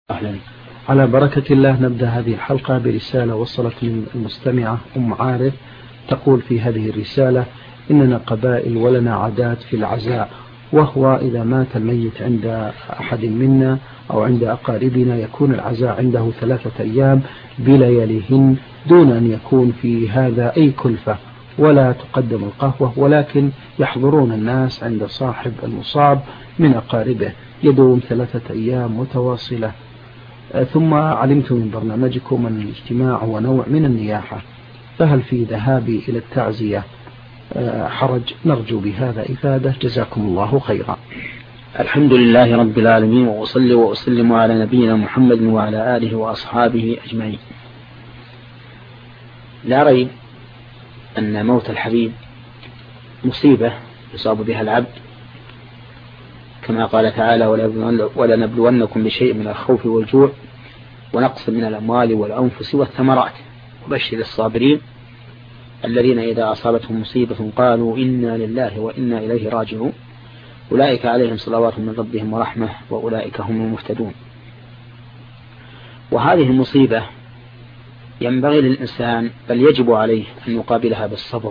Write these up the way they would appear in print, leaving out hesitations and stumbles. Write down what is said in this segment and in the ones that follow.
أهلا. على بركة الله نبدأ هذه الحلقة برسالة وصلت من المستمعة أم عارف، تقول في هذه الرسالة: إننا قبائل ولنا عادات في العزاء، وهو إذا مات الميت عند أحد منا أو عند أقاربنا يكون العزاء عنده 3 أيام بلياليهن دون أن يكون في هذا أي كلفة، ولا تقدم القهوة، ولكن يحضرون الناس عند صاحب المصاب من أقاربه، يدوم 3 أيام متواصلة. ثم علمت من برنامجكم أن الاجتماع هو نوع من النياحة، فهل في ذهابي إلى التعزية حرج؟ نرجو بهذا إفادة، جزاكم الله خيرا. الحمد لله رب العالمين، وأصلي وأسلم على نبينا محمد وعلى آله وأصحابه أجمعين. لا ريب أن موت الحبيب مصيبة يصاب بها العبد، كما قال تعالى: ولنبلونكم بشيء من الخوف والجوع ونقص من الأموال والأنفس والثمرات وبشر الصابرين الذين إذا أصابتهم مصيبة قالوا إنا لله وإنا إليه راجعون أولئك عليهم صلوات من ربهم ورحمة وأولئك هم المهتدون. وهذه المصيبة ينبغي للإنسان، بل يجب عليه أن يقابلها بالصبر،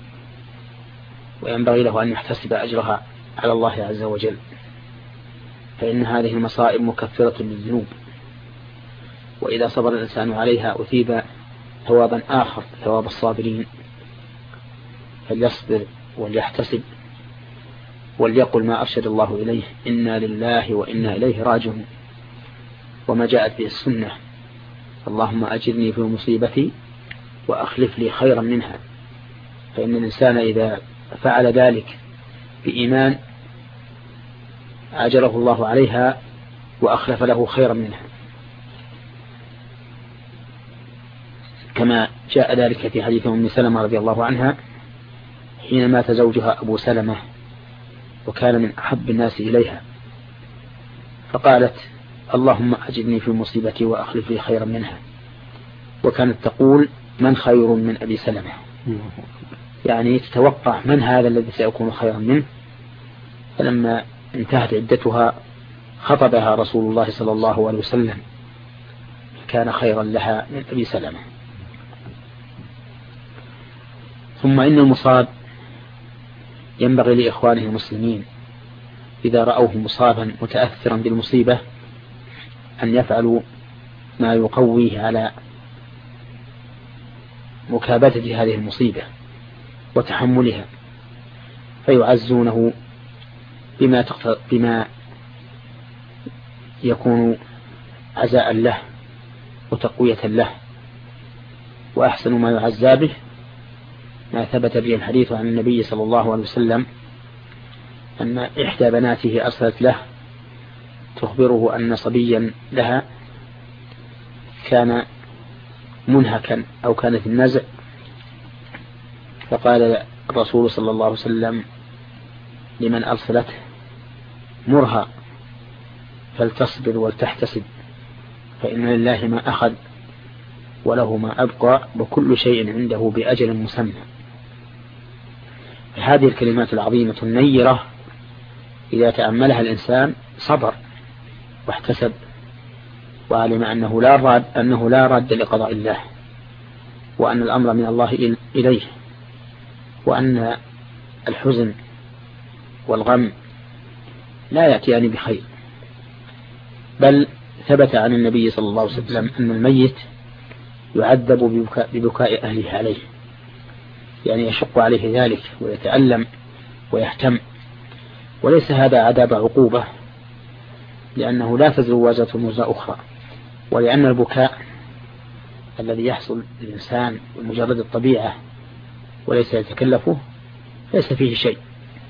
وينبغي له أن يحتسب أجرها على الله عز وجل، فإن هذه المصائب مكفرة للذنوب، وإذا صبر الإنسان عليها أثيب ثوابا آخر، ثواب الصابرين، فليصبر وليحتسب وليقل ما أرشد الله إليه: إنا لله وإنا إليه راجعون، وما جاءت به السنة: اللهم أجرني في مصيبتي وأخلف لي خيرا منها. فإن الإنسان إذا فعل ذلك بإيمان أجره الله عليها وأخلف له خيرا منها، كما جاء ذلك في حديث أم سلمة رضي الله عنها حين مات زوجها أبو سلمة وكان من أحب الناس إليها، فقالت: اللهم أجرني في مصيبتي وأخلف لي خيرا منها. وكانت تقول: من خير من أبي سلمة؟ يعني تتوقع من هذا الذي سيكون خيرا منه. فلما انتهت عدتها خطبها رسول الله صلى الله عليه وسلم، كان خيرا لها من أبي سلمة. ثم إن المصاب ينبغي لإخوانه المسلمين إذا رأوه مصابا متأثرا بالمصيبة أن يفعلوا ما يقويه على مكابدة هذه المصيبة وتحملها، فيعزونه بما يكون عزاء له وتقوية له. وأحسن ما يعزى به ما ثبت به الحديث عن النبي صلى الله عليه وسلم أن إحدى بناته أرسلت له تخبره أن صبيا لها كان منهكا أو كان في النزع، فقال الرسول صلى الله عليه وسلم لمن أرسلته: مرها فلتصبر ولتحتسب، فإن لله ما أخذ وله ما أبقى وكل شيء عنده بأجل مسمى. هذه الكلمات العظيمة النيرة إذا تأملها الإنسان صبر واحتسب وعلم أنه لا راد لقضاء الله، وأن الأمر من الله إليه، وأن الحزن والغم لا يأتيان بخير. بل ثبت عن النبي صلى الله عليه وسلم أن الميت يعذب ببكاء أهله عليه، يعني يشق عليه ذلك ويتألم ويهتم، وليس هذا عذاب عقوبة، لأنه لا تزر وازرة وزر أخرى، ولأن البكاء الذي يحصل للإنسان بمجرد الطبيعة وليس يتكلفه ليس فيه شيء،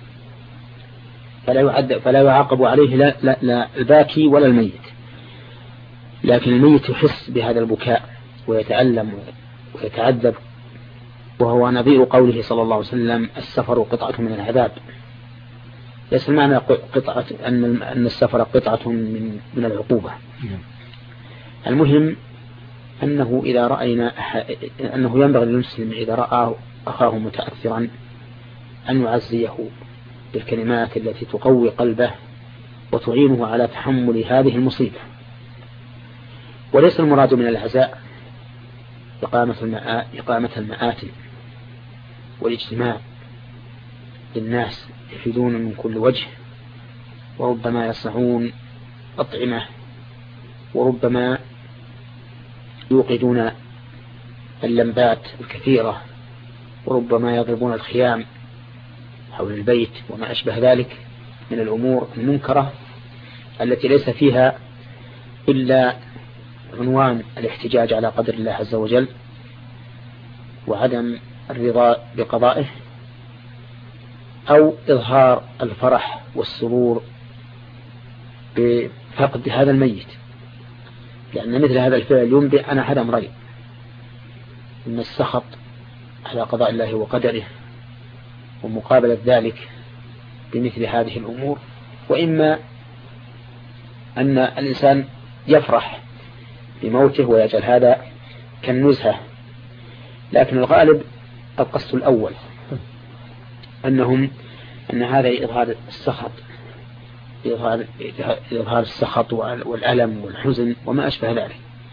فلا يعاقب عليه لا الباكي ولا الميت. لكن الميت يحس بهذا البكاء ويتألم ويتعذب، وهو نظير قوله صلى الله عليه وسلم: السفر قطعة من العذاب. ليس المعنى قطعة أن السفر قطعة من العقوبة. المهم أنه إذا رأينا أنه ينبغي للمسلم إذا رأى أخاه متأثرا أن يعزيه بالكلمات التي تقوي قلبه وتعينه على تحمل هذه المصيبة، وليس المراد من العزاء إقامة المآتم والاجتماع للناس يفيدون من كل وجه، وربما يصنعون أطعمة، وربما يوقدون اللمبات الكثيرة، وربما يضربون الخيام حول البيت وما أشبه ذلك من الأمور المنكرة التي ليس فيها إلا عنوان الاحتجاج على قدر الله عز وجل وعدم الرضا بقضائه، أو إظهار الفرح والسرور بفقد هذا الميت، لأن مثل هذا الفعل ينبئ عن أحد أمرين: إن السخط على قضاء الله وقدره ومقابلة ذلك بمثل هذه الأمور، وإما أن الإنسان يفرح بموته ويجعل هذا كالنزهة. لكن الغالب القصد الأول، أن هذا إظهار السخط، إظهار السخط والألم والحزن وما أشبه ذلك.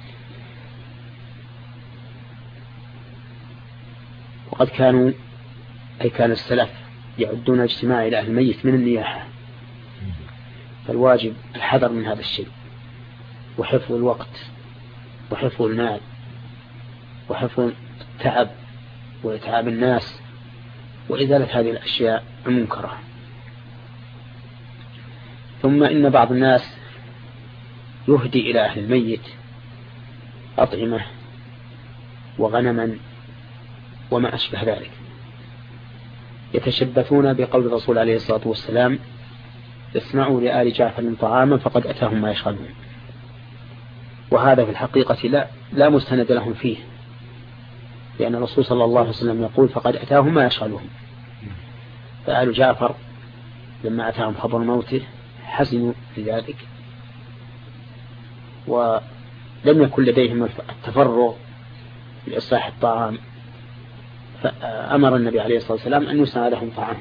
وقد كان السلف يعدون اجتماع إلى أهل الميت من النياحة، فالواجب الحذر من هذا الشيء، وحفظ الوقت، وحفظ المال، وحفظ التعب وإتعاب الناس، وإزالة هذه الأشياء المنكرة. ثم إن بعض الناس يهدي إلى أهل الميت أطعمة وغنما وما أشبه ذلك، يتشبثون بقول الرسول عليه الصلاة والسلام: اصنعوا لآل جعفر طعاما فقد أتاهم ما يشغلون. وهذا في الحقيقة لا مستند لهم فيه، لأن الرسول صلى الله عليه وسلم يقول: فقد أتاهم ما يشغلهم. فآل جعفر لما أتاهم خبر موته حزنوا لذلك، ولم يكن لديهم التفرغ لإصلاح الطعام، فأمر النبي عليه الصلاة والسلام أن يصنع لهم طعام.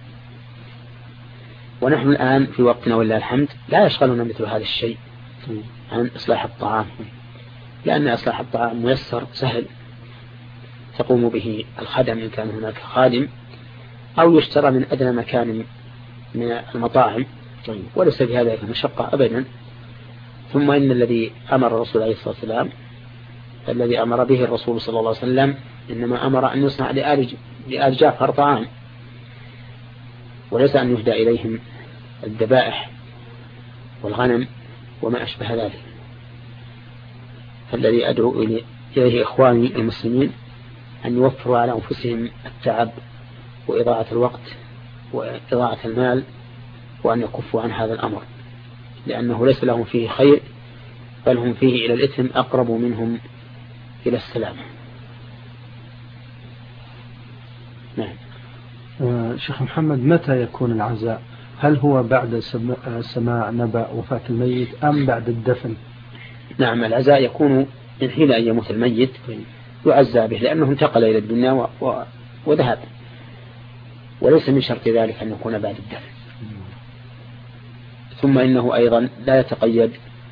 ونحن الآن في وقتنا ولله الحمد لا يشغلنا مثل هذا الشيء عن إصلاح الطعام، لأن إصلاح الطعام ميسر سهل، تقوم به الخدم إن كان هناك خادم، أو يشترى من أدنى مكان من المطاعم، وليس في هذا مشقة أبدا. ثم إن الذي أمر الرسول عليه الصلاة والسلام، الذي أمر به الرسول صلى الله عليه وسلم، إنما أمر أن يصنع لآل جعفر طعام، وليس أن يهدى إليهم الذبائح والغنم وما أشبه ذلك. فالذي أدعو إليه إخواني المسلمين أن يوفروا على أنفسهم التعب وإضاعة الوقت وإضاعة المال، وأن يكفوا عن هذا الأمر، لأنه ليس لهم فيه خير، بل هم فيه إلى الإثم أقرب منهم إلى السلام. نعم. شيخ محمد، متى يكون العزاء؟ هل هو بعد سماع نبأ وفاة الميت أم بعد الدفن؟ نعم، العزاء يكون من حين أن يموت الميت يعزى به، لأنه انتقل إلى الدنيا وذهب، وليس من شرط ذلك أن يكون بعد الدفن. ثم إنه أيضا لا يتقيد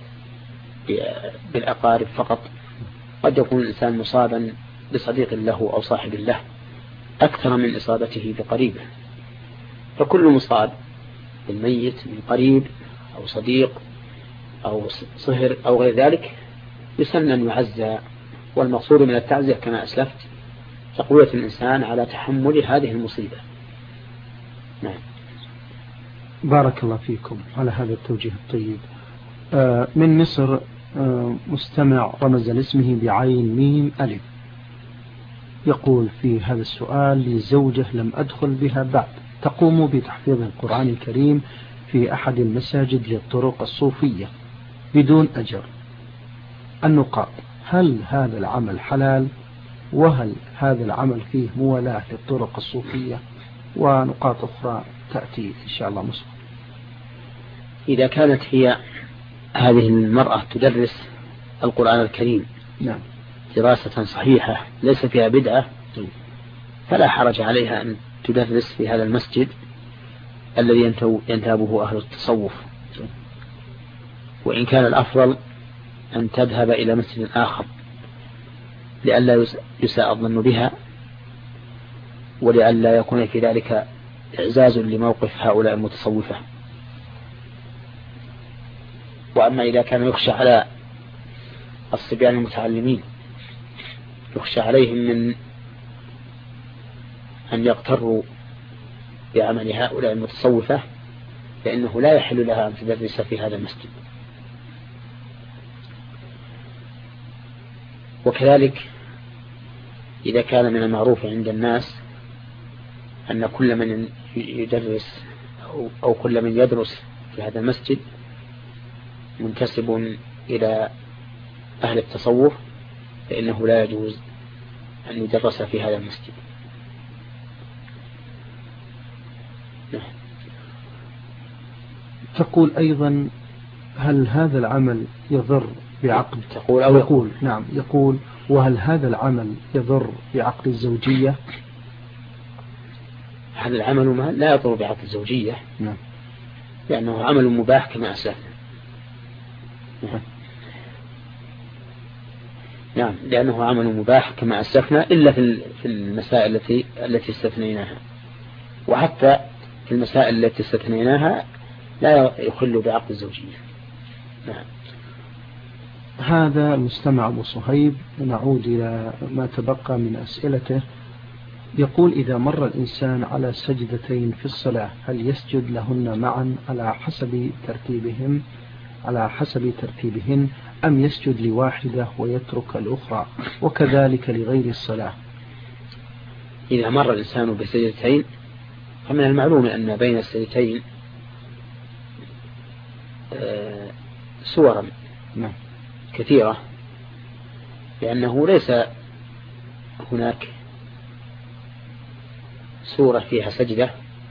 بالأقارب فقط، قد يكون الإنسان مصابا بصديق له أو صاحب له أكثر من إصابته بقريبه، فكل مصاب بالميت من قريب أو صديق أو صهر أو غير ذلك يسن أن يعزى. والمقصود من التعزية كما أسلفت تقوية الإنسان على تحمل هذه المصيبة. نعم. بارك الله فيكم على هذا التوجيه الطيب. من مصر مستمع رمز لاسمه بعين ميم ألف، يقول في هذا السؤال: لي زوجة لم أدخل بها بعد، تقوم بتحفيظ القرآن الكريم في أحد المساجد للطرق الصوفية بدون أجر. النقاط: هل هذا العمل حلال؟ وهل هذا العمل فيه موالاة للطرق الصوفية؟ ونقاط أخرى تأتي إن شاء الله مسبقا. إذا كانت هي هذه المرأة تدرس القرآن الكريم نعم دراسة صحيحة ليس فيها بدعة، فلا حرج عليها أن تدرس في هذا المسجد الذي ينتابه أهل التصوف. وإن كان الأفضل أن تذهب إلى مسجد آخر لئلا يساء الظن بها، ولئلا يكون في ذلك إعزاز لموقف هؤلاء المتصوفة. وأما إذا كان يخشى على الصبيان المتعلمين، يخشى عليهم من أن يغتروا بعمل هؤلاء المتصوفة، فإنه لا يحل لها أن تدرس في هذا المسجد. وكذلك إذا كان من المعروف عند الناس أن كل من يدرس أو كل من يدرس في هذا المسجد منتسب إلى أهل التصوف، فإنه لا يجوز أن يدرس في هذا المسجد. تقول أيضا: هل هذا العمل يضر بعقد؟ يقول نعم، يقول: وهل هذا العمل يضر بعقد الزوجية؟ هذا العمل ما لا يضر بعقد الزوجية، نعم، لأنه عمل مباح كما أسلفنا. نعم، لأنه عمل مباح كما أسلفنا، إلا في المسائل التي استثنيناها. وحتى في المسائل التي استثنيناها لا يخل بعقد الزوجية. نعم. هذا المستمع أبو صهيب، نعود إلى ما تبقى من أسئلته. يقول: إذا مر الإنسان على سجدتين في الصلاة هل يسجد لهن معا على حسب ترتيبهن أم يسجد لواحدة ويترك الأخرى، وكذلك لغير الصلاة؟ إذا مر الإنسان بسجدتين فمن المعلوم أن بين السجدتين صورا كثيرة، لأنه ليس هناك سورة فيها سجدة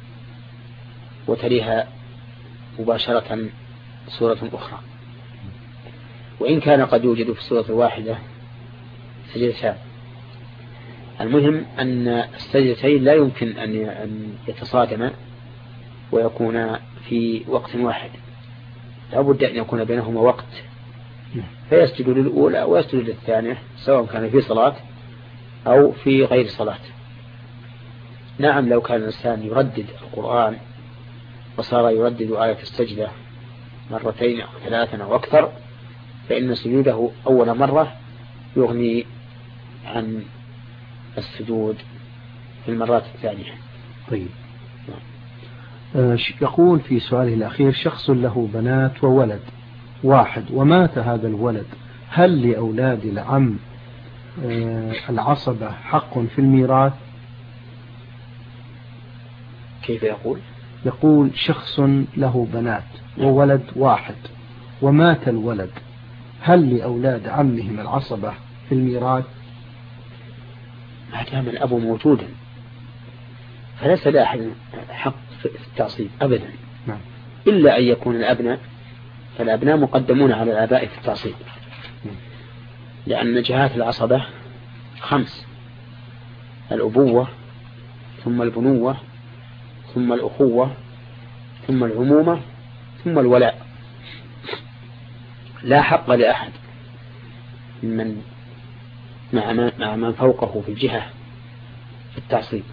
وتليها مباشرة سورة أخرى، وإن كان قد يوجد في السورة الواحدة سجدتان. المهم أن السجدتين لا يمكن أن يتصادما ويكون في وقت واحد، لا بد أن يكون بينهما وقت، فيسجد للأولى ويسجد للثانية سواء كان في صلاة أو في غير صلاة. نعم، لو كان الإنسان يردد القرآن وصار يردد آية السجدة مرتين أو ثلاثا أو أكثر، فإن سجوده أول مرة يغني عن السجود في المرات الثانية. طيب. يقول في سؤاله الأخير: شخص له بنات وولد واحد ومات هذا الولد، هل لأولاد العم العصبة حق في الميراث؟ كيف يقول؟ يقول: شخص له بنات وولد واحد ومات الولد، هل لأولاد عمهم العصبة في الميراث؟ ما دام الأب موجودا فليس لأحد حق في التعصيب أبدا. نعم. إلا أن يكون الأبناء، فالأبناء مقدمون على الآباء في التعصيب، لأن جهات العصبة 5: الأبوة، ثم البنوة، ثم الأخوة، ثم العمومة، ثم الولاء. لا حق لأحد مع من فوقه في الجهة في التعصيب.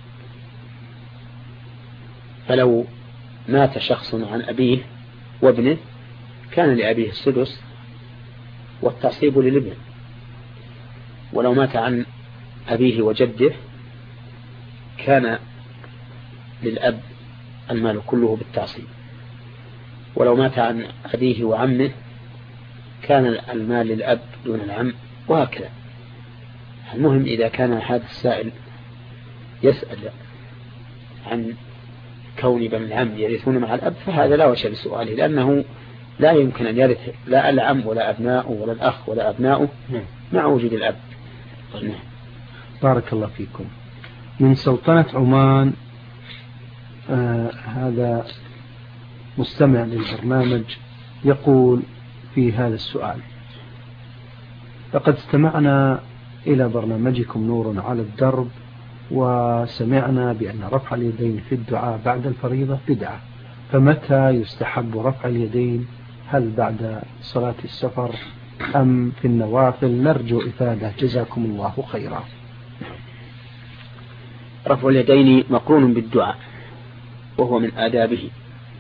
فلو مات شخص عن أبيه وابنه كان لأبيه السدس والتعصيب للابن، ولو مات عن أبيه وجده كان للأب المال كله بالتعصيب، ولو مات عن أبيه وعمه كان المال للأب دون العم، وهكذا. المهم إذا كان هذا السائل يسأل عن كون بني العم يرثون مع الأب فهذا لا وجه لسؤاله، لأنه لا يمكن أن يرث لا العم ولا أبناؤه ولا الأخ ولا أبناؤه مع وجود الأب. بارك الله فيكم. من سلطنة عمان، هذا مستمع للبرنامج يقول في هذا السؤال: لقد استمعنا إلى برنامجكم نور على الدرب، وسمعنا بأن رفع اليدين في الدعاء بعد الفريضة بدعة، فمتى يستحب رفع اليدين؟ هل بعد صلاة السفر أم في النوافل؟ نرجو إفادة، جزاكم الله خيرا. رفع اليدين مقرون بالدعاء وهو من آدابه،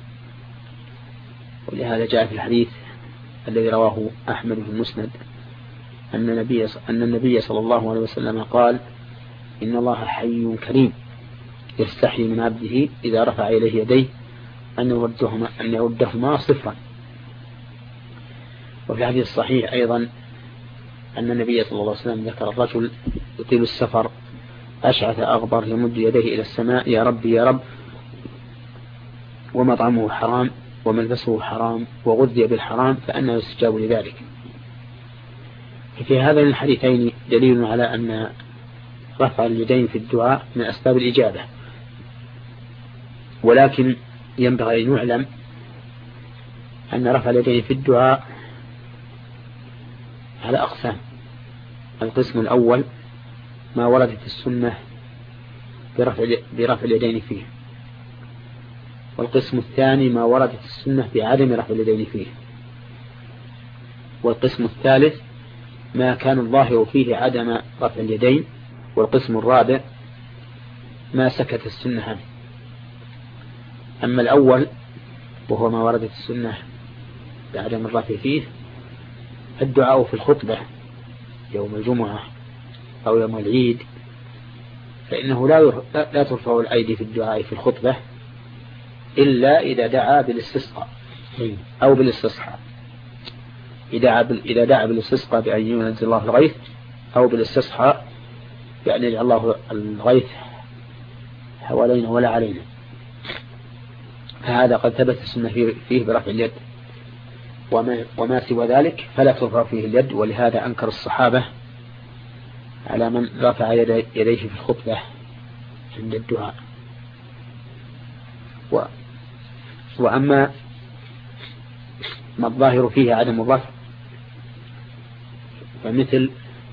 ولهذا جاء في الحديث الذي رواه أحمد في المسند أن النبي صلى الله عليه وسلم قال: إن الله حي كريم يستحي من عبده إذا رفع إليه يديه أن يردهما صفرا. وفي الحديث الصحيح أيضا أن النبي صلى الله عليه وسلم ذكر الرجل يطيل السفر أشعث أغبر يمد يديه إلى السماء: يا رب يا رب، ومطعمه حرام وملبسه حرام وغذي بالحرام، فأنه يستجاب لذلك. في هذين الحديثين دليل على أن رفع اليدين في الدعاء من أسباب الإجابة، ولكن ينبغي أن يعلم أن رفع اليدين في الدعاء على أقسام. القسم الأول ما وردت السنة برفع اليدين فيه، والقسم الثاني ما وردت السنة بعدم رفع اليدين فيه، والقسم الثالث ما كان الظاهر فيه عدم رفع اليدين، والقسم الرابع ما سكت السنة عنه. أما الأول وهو ما وردت السنة بعدم الرفع فيه، الدعاء في الخطبة يوم الجمعة أو يوم العيد، فإنه لا ترفع الأيدي في الدعاء في الخطبة إلا إذا دعا بالاستسقاء أو بالاستصحاء. إذا دعا بالاستسقاء بأن ينزل الله الغيث، أو بالاستصحاء بأن يجعل الله الغيث حوالينا ولا علينا، فهذا قد ثبت السنة فيه برفع اليد. وما سوى ذلك فلا ترفع فيه اليد، ولهذا أنكر الصحابة على من رفع يديه في الخطبة عند الدعاء. وأما ما الظاهر فيه عدم الرفع فمثل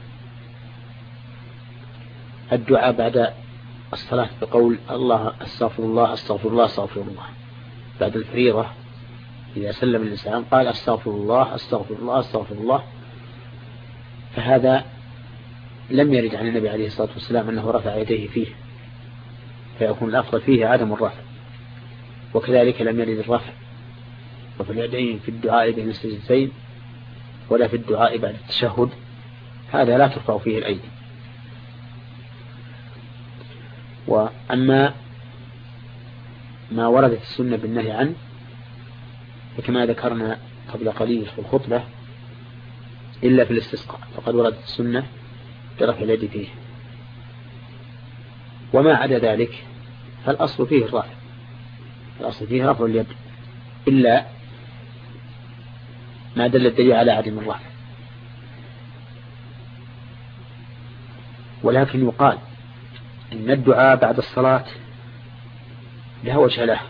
الدعاء بعد الصلاة بقول الله استغفر الله استغفر الله استغفر الله، بعد الفريضة إذا سلم الإنسان قال استغفر الله استغفر الله استغفر الله، فهذا لم يرد عن النبي عليه الصلاة والسلام أنه رفع يديه فيه، فيكون الأفضل فيه عدم الرفع. وكذلك لم يرد الرفع وفي اليدين في الدعاء بين السجدتين ولا في الدعاء بعد التشهد، هذا لا ترفع فيه الأيدي. وأما ما وردت السنة بالنهي عنه فكما ذكرنا قبل قليل في الخطبة إلا في الاستسقاء فقد وردت السنة برفع اليد فيه، وما عدا ذلك فالأصل فيه الرفع، الأصل فيه رفع اليد إلا ما دل الدليل على عدم الرفع. ولكن يقال إن الدعاء بعد الصلاة له وجه له،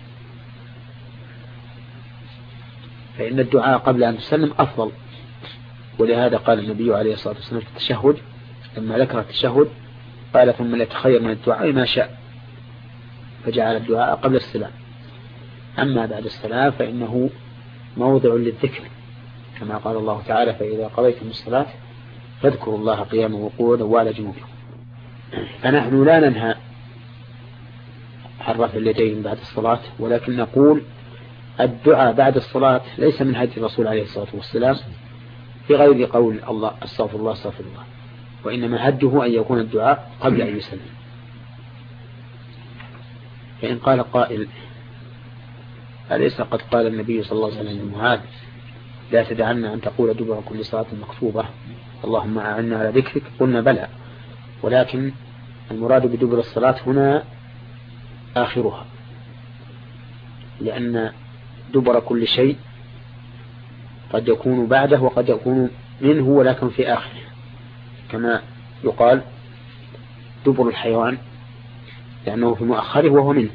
فإن الدعاء قبل أن تسلم أفضل، ولهذا قال النبي عليه الصلاة والسلام في التشهد لما ذكر التشهد قال ثم ليتخير من الدعاء ما شاء، فجعل الدعاء قبل السلام. أما بعد السلام فإنه موضع للذكر كما قال الله تعالى فإذا قضيتم الصلاة فاذكروا الله قياما وقعودا وعلى جنوبكم. فنحن لا ننهى عن رفع اليدين بعد الصلاة، ولكن نقول الدعاء بعد الصلاة ليس من هدي الرسول عليه الصلاة والسلام في غير قول الله استغفر الله استغفر الله، وإنما هده أن يكون الدعاء قبل أن يسلم. فإن قال قائل أليس قد قال النبي صلى الله عليه وسلم لمعاذ لا تدعنا أن تقول دبر كل صلاة مكتوبة اللهم أعنا على ذكرك؟ قلنا بلى، ولكن المراد بدبر الصلاة هنا آخرها، لأن دبر كل شيء قد يكون بعده وقد يكون منه ولكن في آخره، كما يقال دبر الحيوان لأنه في مؤخره وهو منه.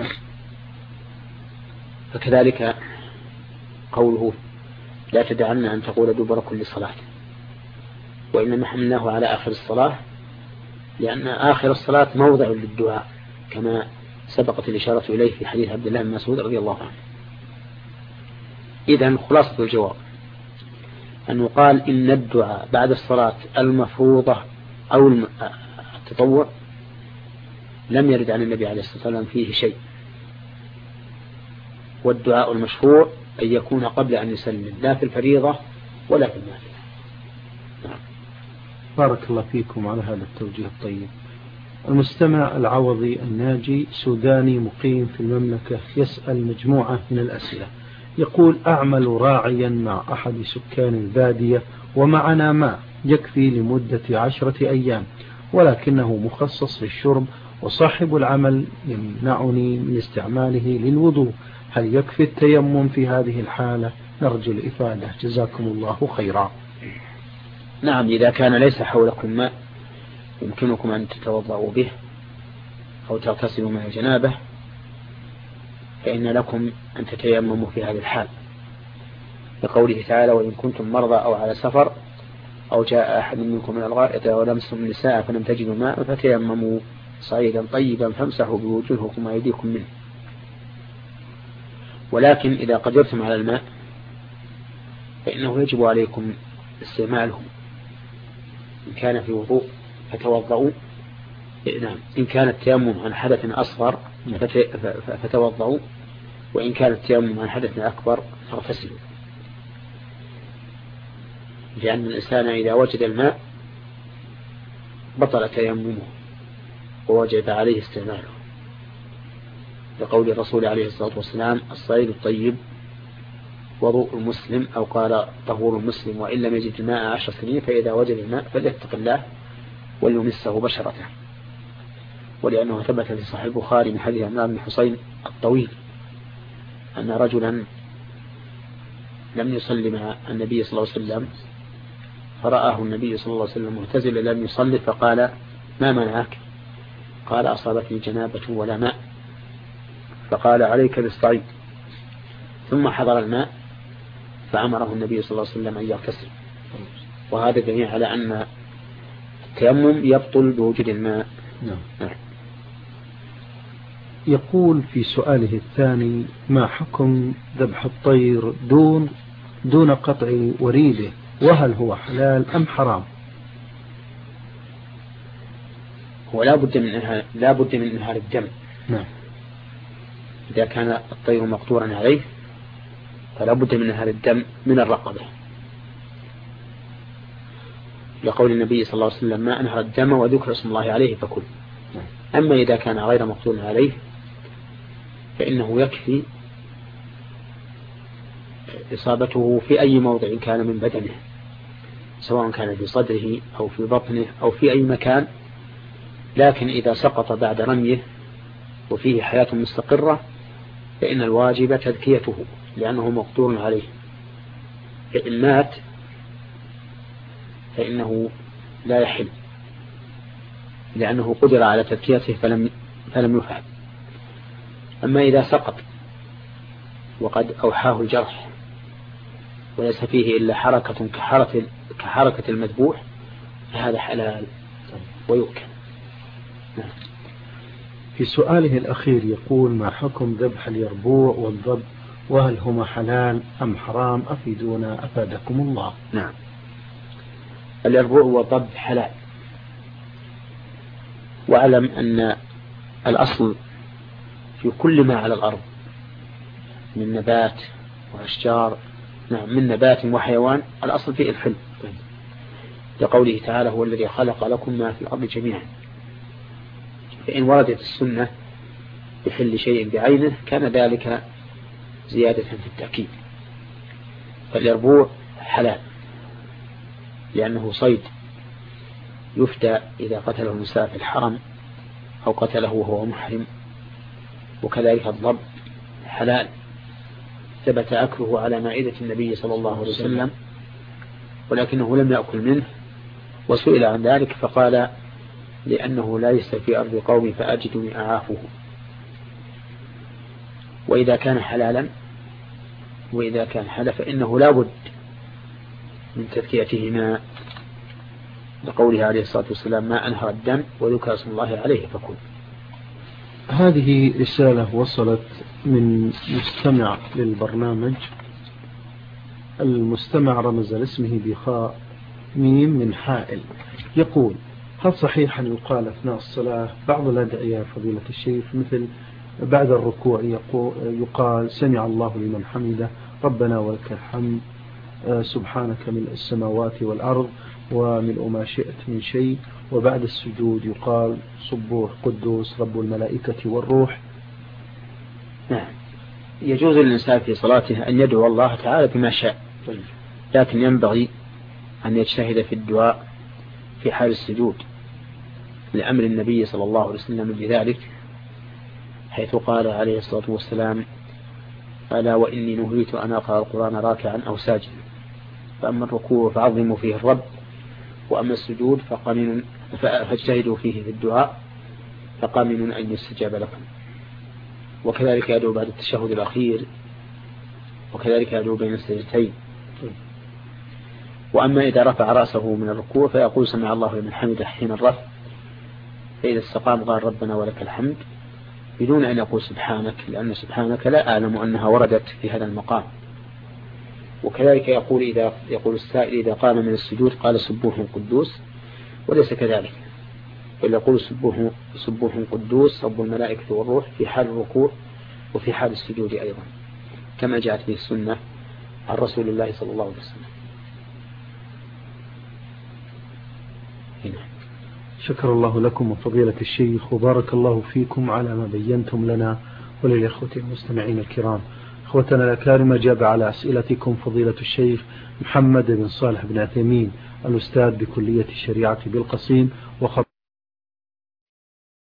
فكذلك قوله لا تدعنا أن تقول دبر كل صلاة، وإنما حملناه على آخر الصلاة لأن آخر الصلاة موضع للدعاء كما سبقت الإشارة إليه في حديث عبد الله بن مسعود رضي الله عنه. إذن خلاصة الجواب أن يقال إن الدعاء بعد الصلاة المفروضة أو التطوع لم يرد عن النبي عليه الصلاة والسلام فيه شيء، والدعاء المشروع أن يكون قبل أن يسلم، لا في الفريضة ولا في النافلة. بارك الله فيكم على هذا التوجيه الطيب. المستمع العوضي الناجي سوداني مقيم في المملكة يسأل مجموعة من الأسئلة. يقول: أعمل راعيا مع أحد سكان البادية ومعنا ماء يكفي لمدة 10 أيام، ولكنه مخصص للشرب، وصاحب العمل يمنعني من استعماله للوضوء، هل يكفي التيمم في هذه الحالة؟ نرجو الإفادة، جزاكم الله خيرا. نعم، إذا كان ليس حولكم ماء يمكنكم أن تتوضأوا به أو تغتسلوا من الجنابة، فإن لكم أن تتيمموا في هذه الحال، لقوله تعالى: وإن كنتم مرضى أو على سفر أو جاء أحد منكم من الغائط أو لمستم النساء فلم تجدوا ماء فتيمموا صعيدا طيبا فامسحوا بوجوهكم وأيديكم منه. ولكن إذا قدرتم على الماء فإنه يجب عليكم استعماله، إن كان في وضوء فتوضؤوا، نعم، إن كان التيمم عن حدث أصغر فتوضؤوا، وإن كان التيمم عن حدث أكبر فاغتسلوا، لأن الإنسان إذا وجد الماء بطل تيممه ووجب عليه استعماله، لقول الرسول عليه الصلاة والسلام: الصعيد الطيب وضوء المسلم، أو قال طهور المسلم، وإن لم يجد الماء 10 سنين فإذا وجد الماء فليتق الله وليمسه بشرته. ولأنه ثبت في صحيح البخاري من حديث عمران بن حسين الطويل أن رجلا لم يصلي مع النبي صلى الله عليه وسلم، فرآه النبي صلى الله عليه وسلم معتزلا لم يصلي، فقال: ما منعك؟ قال: أصابتني جنابة ولا ماء. فقال: عليك بالصعيد. ثم حضر الماء فأمره النبي صلى الله عليه وسلم أن يغتسل. وهذا دليل على أن التيمم يبطل بوجود الماء. نعم. يقول في سؤاله الثاني: ما حكم ذبح الطير دون قطع وريده، وهل هو حلال أم حرام؟ هو لا بد من إنهار الدم. نعم. إذا كان الطير مقطوعا عليه فلا بد من إنهار الدم من الرقبة، لقول النبي صلى الله عليه وسلم: ما أنهر الدم وذكر اسم الله عليه فكل. أما إذا كان غير مقطوع عليه فإنه يكفي إصابته في أي موضع كان من بدنه، سواء كان في صدره أو في بطنه أو في أي مكان، لكن إذا سقط بعد رميه وفيه حياة مستقرة فإن الواجب تذكيته لأنه مقطوع عليه، فإن مات فإنه لا يحل لأنه قدر على تذكيته فلم يفعل. أما إذا سقط وقد أوحاه الجرح وليس فيه إلا حركة كحركة المذبوح فهذا حلال ويؤكل. في سؤاله الأخير يقول: ما حكم ذبح اليربوع والضب، وهل هما حلال أم حرام؟ أفيدونا أفادكم الله. نعم، اليربوع والضب حلال، واعلم أن الأصل في كل ما على الأرض من نبات وأشجار، نعم، من نبات وحيوان، الأصل فيه الحل، لقوله تعالى: هو الذي خلق لكم ما في الأرض جميعا. فإن وردت السنة بحل شيء بعينه كان ذلك زيادة في التأكيد. فاليربوع حلال لأنه صيد يفتى إذا قتله النساء في الحرم أو قتله وهو محرم، وكذلك الضب حلال ثبت أكله على مائدة النبي صلى الله عليه وسلم ولكنه لم يأكل منه، وسئل عن ذلك فقال: لأنه ليس في أرض قومي فأجدني أعافه. وإذا كان حلالا وإذا كان حلال فإنه لا بد من تذكيتهما، لقوله عليه الصلاة والسلام: ما أنهر الدم وذكر اسم الله عليه فكل. هذه رسالة وصلت من مستمع للبرنامج المستمع رمز لاسمه بخاء ميم من حائل، يقول: هل صحيح أن يقال أثناء الصلاة بعض الأدعية فضيلة الشيخ، مثل بعد الركوع يقال سمع الله لمن حمده، ربنا ولك الحمد، سبحانك ملء السماوات والأرض وملء ما شئت من شيء، وبعد السجود يقال سبوح قدوس رب الملائكة والروح؟ نعم، يجوز للإنسان في صلاته أن يدعو الله تعالى بما شاء، لكن ينبغي أن يجتهد في الدعاء في حال السجود لأمر النبي صلى الله عليه وسلم بذلك، حيث قال عليه الصلاة والسلام: ألا وإني نهيت أن أقرأ القرآن راكعا أو ساجدا، فأما الركوع فعظموا فيه الرب، وأما السجود فاجتهدوا فيه في الدعاء فقامن أن يستجاب لكم. وكذلك يدعو بعد التشهد الأخير، وكذلك يدعو بين السجدتين. وأما إذا رفع رأسه من الركوع فيقول سمع الله لمن حمده حين الرفع، فإذا استقام قال ربنا ولك الحمد، بدون أن يقول سبحانك، لأن سبحانك لا أعلم أنها وردت في هذا المقام. وكذلك يقول السائل إذا قام من السجود قال سبوح قدوس، وليس كذلك، بل يقول سبوح قدوس رب الملائكة والروح في حال الركوع وفي حال السجود أيضا، كما جاءت به السنة عن رسول الله صلى الله عليه وسلم. هنا. شكر الله لكم وفضيلة الشيخ، وبارك الله فيكم على ما بينتم لنا وللإخوة المستمعين الكرام. إخوتنا الأكارم، أجاب على أسئلتكم فضيلة الشيخ محمد بن صالح بن عثيمين، الأستاذ بكلية الشريعة بالقصيم